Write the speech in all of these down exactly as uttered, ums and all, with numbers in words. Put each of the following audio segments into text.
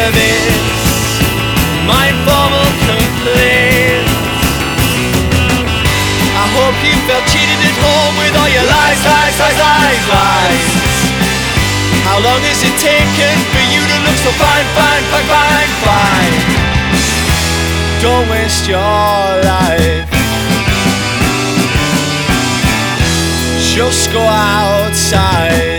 service, my informal complaints. I hope you felt cheated at home with all your lies, lies, lies, lies, lies. How long has it taken for you to look so fine, fine, fine, fine, fine? Don't waste your life, just go outside.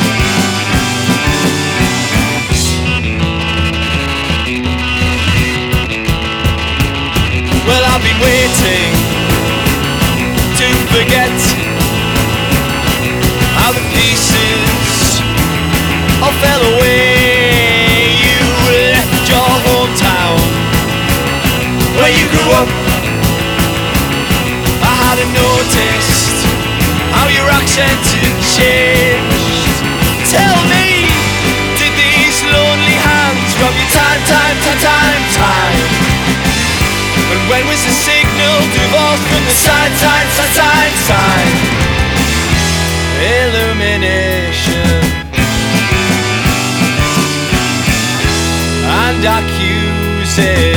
Well, I've been waiting to forget how the pieces all fell away. You left your hometown where you grew up. I hadn't noticed how your accent had changed. Tell me, did these lonely hands rob you time, time, time, time, time? And when was the signal divorced from the sign, sign, sign, sign, sign? Illumination and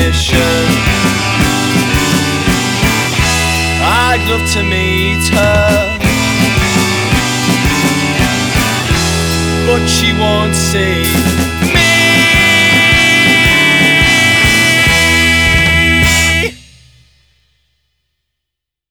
accusation. I'd love to meet her.